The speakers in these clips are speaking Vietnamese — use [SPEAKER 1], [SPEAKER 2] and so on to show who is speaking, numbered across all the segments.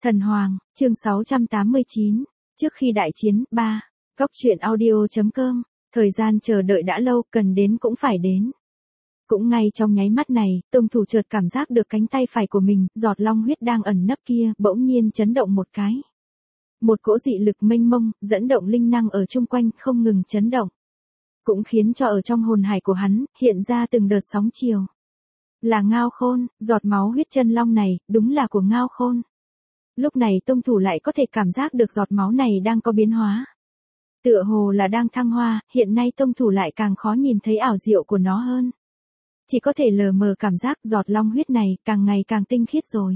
[SPEAKER 1] Thần Hoàng, chương 689, trước khi đại chiến, 3, Góc truyện audio.com, thời gian chờ đợi đã lâu, cần đến cũng phải đến. Cũng ngay trong nháy mắt này, Tông Thủ chợt cảm giác được cánh tay phải của mình, giọt long huyết đang ẩn nấp kia, bỗng nhiên chấn động một cái. Một cỗ dị lực mênh mông, dẫn động linh năng ở chung quanh, không ngừng chấn động. Cũng khiến cho ở trong hồn hải của hắn, hiện ra từng đợt sóng chiều. Là Ngao Khôn, giọt máu huyết chân long này, đúng là của Ngao Khôn. Lúc này Tông Thủ lại có thể cảm giác được giọt máu này đang có biến hóa. Tựa hồ là đang thăng hoa, hiện nay Tông Thủ lại càng khó nhìn thấy ảo diệu của nó hơn. Chỉ có thể lờ mờ cảm giác giọt long huyết này càng ngày càng tinh khiết rồi.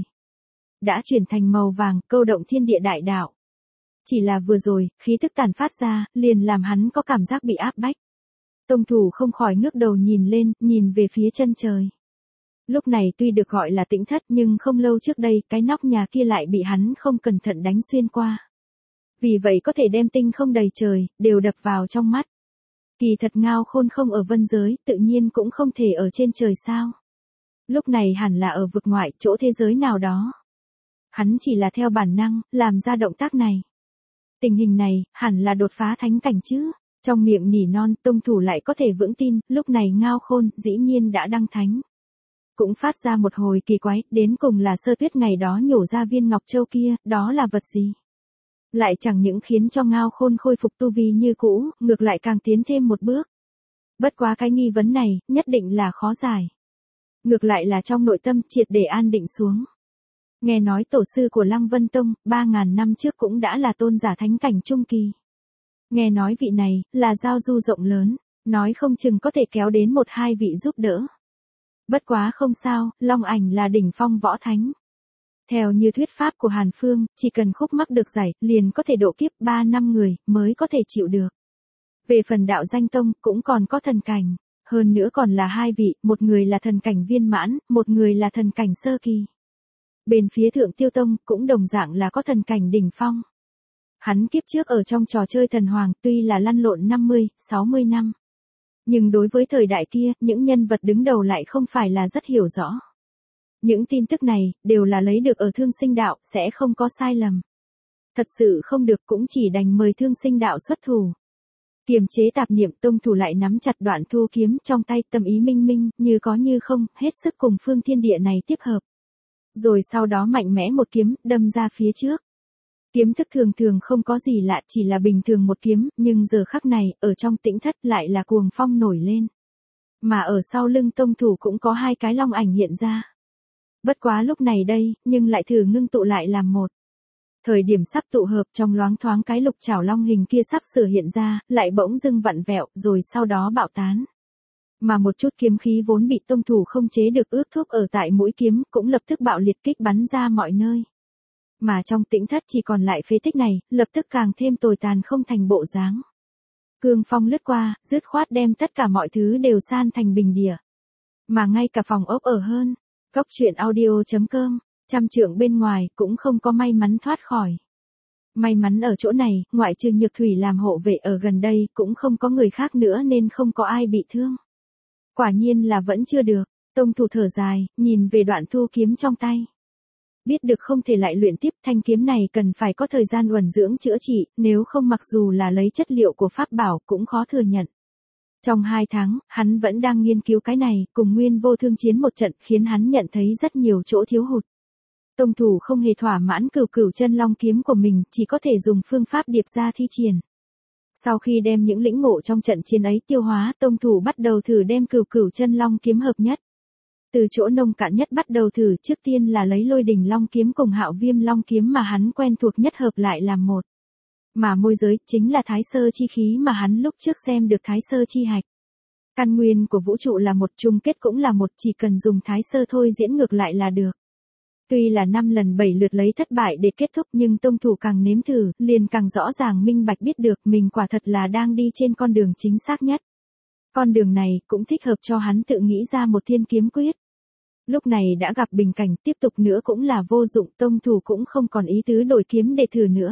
[SPEAKER 1] Đã chuyển thành màu vàng, câu động thiên địa đại đạo. Chỉ là vừa rồi, khí tức tản phát ra, liền làm hắn có cảm giác bị áp bách. Tông Thủ không khỏi ngước đầu nhìn lên, nhìn về phía chân trời. Lúc này tuy được gọi là Tĩnh Thất nhưng không lâu trước đây cái nóc nhà kia lại bị hắn không cẩn thận đánh xuyên qua. Vì vậy có thể đem tinh không đầy trời, đều đập vào trong mắt. Kỳ thật Ngao Khôn không ở vân giới, tự nhiên cũng không thể ở trên trời sao. Lúc này hẳn là ở vực ngoại, chỗ thế giới nào đó. Hắn chỉ là theo bản năng, làm ra động tác này. Tình hình này, hẳn là đột phá thánh cảnh chứ. Trong miệng nỉ non, Tông Thủ lại có thể vững tin, lúc này Ngao Khôn, dĩ nhiên đã đăng thánh. Cũng phát ra một hồi kỳ quái, đến cùng là Sơ Tuyết ngày đó nhổ ra viên ngọc châu kia, đó là vật gì? Lại chẳng những khiến cho Ngao Khôn khôi phục tu vi như cũ, ngược lại càng tiến thêm một bước. Bất quá cái nghi vấn này, nhất định là khó giải. Ngược lại là trong nội tâm triệt để an định xuống. Nghe nói tổ sư của Lăng Vân Tông, 3.000 năm trước cũng đã là tôn giả thánh cảnh trung kỳ. Nghe nói vị này, là giao du rộng lớn, nói không chừng có thể kéo đến 1-2 vị giúp đỡ. Bất quá không sao, Long Ảnh là đỉnh phong võ thánh. Theo như thuyết pháp của Hàn Phương, chỉ cần khúc mắc được giải, liền có thể độ kiếp 3 năm người, mới có thể chịu được. Về phần đạo danh tông, cũng còn có thần cảnh. Hơn nữa còn là 2 vị, một người là thần cảnh viên mãn, một người là thần cảnh sơ kỳ. Bên phía Thượng Tiêu Tông, cũng đồng dạng là có thần cảnh đỉnh phong. Hắn kiếp trước ở trong trò chơi thần hoàng, tuy là lăn lộn 50-60 năm. Nhưng đối với thời đại kia, những nhân vật đứng đầu lại không phải là rất hiểu rõ. Những tin tức này, đều là lấy được ở Thương Sinh Đạo, sẽ không có sai lầm. Thật sự không được cũng chỉ đành mời Thương Sinh Đạo xuất thủ. Kiềm chế tạp niệm, Tông Thủ lại nắm chặt đoạn thu kiếm trong tay, tâm ý minh minh, như có như không, hết sức cùng phương thiên địa này tiếp hợp. Rồi sau đó mạnh mẽ một kiếm, đâm ra phía trước. Kiếm thức thường thường không có gì lạ, chỉ là bình thường một kiếm, nhưng giờ khắc này, ở trong Tĩnh Thất lại là cuồng phong nổi lên. Mà ở sau lưng Tông Thủ cũng có 2 cái long ảnh hiện ra. Bất quá lúc này đây, nhưng lại thử ngưng tụ lại làm một. Thời điểm sắp tụ hợp trong loáng thoáng cái lục chảo long hình kia sắp sửa hiện ra, lại bỗng dưng vặn vẹo, rồi sau đó bạo tán. Mà một chút kiếm khí vốn bị Tông Thủ không chế được ước thúc ở tại mũi kiếm, cũng lập tức bạo liệt kích bắn ra mọi nơi. Mà trong Tĩnh Thất chỉ còn lại phế tích này, lập tức càng thêm tồi tàn không thành bộ dáng. Cương phong lướt qua, dứt khoát đem tất cả mọi thứ đều san thành bình địa. Mà ngay cả phòng ốc ở hơn, Góc truyện audio.com, 100 trượng bên ngoài, cũng không có may mắn thoát khỏi. May mắn ở chỗ này, ngoại trừ Nhược Thủy làm hộ vệ ở gần đây, cũng không có người khác nữa nên không có ai bị thương. Quả nhiên là vẫn chưa được, Tông Thủ thở dài, nhìn về đoạn thu kiếm trong tay. Biết được không thể lại luyện tiếp, thanh kiếm này cần phải có thời gian uẩn dưỡng chữa trị, nếu không mặc dù là lấy chất liệu của pháp bảo cũng khó thừa nhận. Trong 2 tháng, hắn vẫn đang nghiên cứu cái này, cùng Nguyên Vô Thương chiến một trận khiến hắn nhận thấy rất nhiều chỗ thiếu hụt. Tông Thủ không hề thỏa mãn cửu chân long kiếm của mình, chỉ có thể dùng phương pháp điệp ra thi triển. Sau khi đem những lĩnh ngộ trong trận chiến ấy tiêu hóa, Tông Thủ bắt đầu thử đem cửu chân long kiếm hợp nhất. Từ chỗ nông cạn nhất bắt đầu thử, trước tiên là lấy Lôi Đỉnh Long kiếm cùng Hạo Viêm Long kiếm mà hắn quen thuộc nhất hợp lại làm một. Mà môi giới, chính là Thái Sơ chi khí mà hắn lúc trước xem được Thái Sơ chi hạch. Căn nguyên của vũ trụ là một, chung kết cũng là một, chỉ cần dùng Thái Sơ thôi diễn ngược lại là được. Tuy là 5 lần 7 lượt lấy thất bại để kết thúc nhưng Tông Thủ càng nếm thử, liền càng rõ ràng minh bạch biết được mình quả thật là đang đi trên con đường chính xác nhất. Con đường này cũng thích hợp cho hắn tự nghĩ ra một thiên kiếm quyết. Lúc này đã gặp bình cảnh, tiếp tục nữa cũng là vô dụng, Tông Thủ cũng không còn ý tứ đổi kiếm để thử nữa.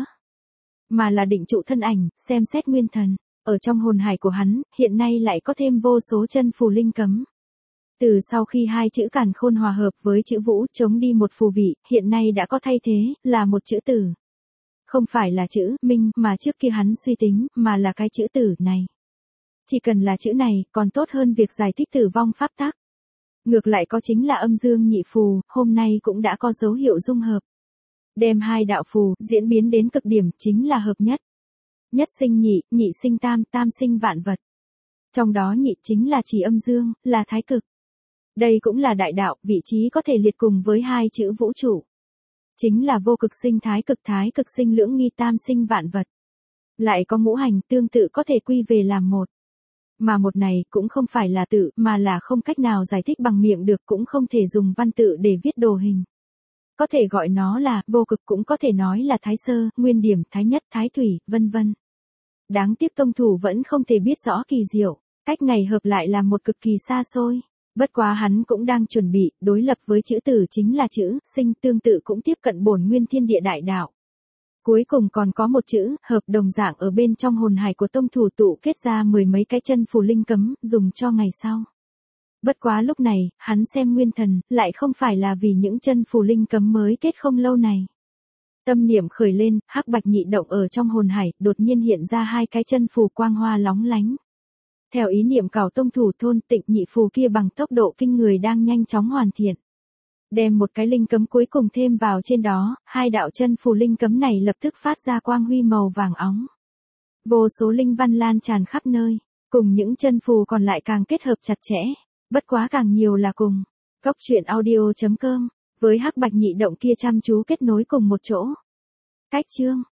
[SPEAKER 1] Mà là định trụ thân ảnh, xem xét nguyên thần. Ở trong hồn hải của hắn, hiện nay lại có thêm vô số chân phù linh cấm. Từ sau khi hai chữ càn khôn hòa hợp với chữ vũ chống đi một phù vị, hiện nay đã có thay thế, là một chữ tử. Không phải là chữ minh mà trước kia hắn suy tính, mà là cái chữ tử này. Chỉ cần là chữ này, còn tốt hơn việc giải thích tử vong pháp tắc. Ngược lại có chính là âm dương nhị phù, hôm nay cũng đã có dấu hiệu dung hợp. Đem hai đạo phù, diễn biến đến cực điểm, chính là hợp nhất. Nhất sinh nhị, nhị sinh tam, tam sinh vạn vật. Trong đó nhị chính là chỉ âm dương, là thái cực. Đây cũng là đại đạo, vị trí có thể liệt cùng với hai chữ vũ trụ. Chính là vô cực sinh thái cực sinh lưỡng nghi tam sinh vạn vật. Lại có ngũ hành tương tự có thể quy về làm một. Mà một này cũng không phải là tự, mà là không cách nào giải thích bằng miệng được, cũng không thể dùng văn tự để viết đồ hình. Có thể gọi nó là vô cực, cũng có thể nói là thái sơ, nguyên điểm, thái nhất, thái thủy, vân vân. Đáng tiếc tông thủ vẫn không thể biết rõ kỳ diệu, cách ngày hợp lại là một cực kỳ xa xôi. Bất quá hắn cũng đang chuẩn bị, đối lập với chữ tử chính là chữ sinh, tương tự cũng tiếp cận bổn nguyên thiên địa đại đạo. Cuối cùng còn có một chữ hợp đồng dạng ở bên trong hồn hải của tông thủ tụ kết ra mười mấy cái chân phù linh cấm, dùng cho ngày sau. Bất quá lúc này, hắn xem nguyên thần, lại không phải là vì những chân phù linh cấm mới kết không lâu này. Tâm niệm khởi lên, hắc bạch nhị động ở trong hồn hải, đột nhiên hiện ra hai cái chân phù quang hoa lóng lánh. Theo ý niệm cào tông thủ thôn Tịnh nhị phù kia bằng tốc độ kinh người đang nhanh chóng hoàn thiện. Đem một cái linh cấm cuối cùng thêm vào trên đó, hai đạo chân phù linh cấm này lập tức phát ra quang huy màu vàng óng. Vô số linh văn lan tràn khắp nơi, cùng những chân phù còn lại càng kết hợp chặt chẽ, bất quá càng nhiều là cùng. Cốc truyện audio.com, với hắc bạch nhị động kia chăm chú kết nối cùng một chỗ. Cách chương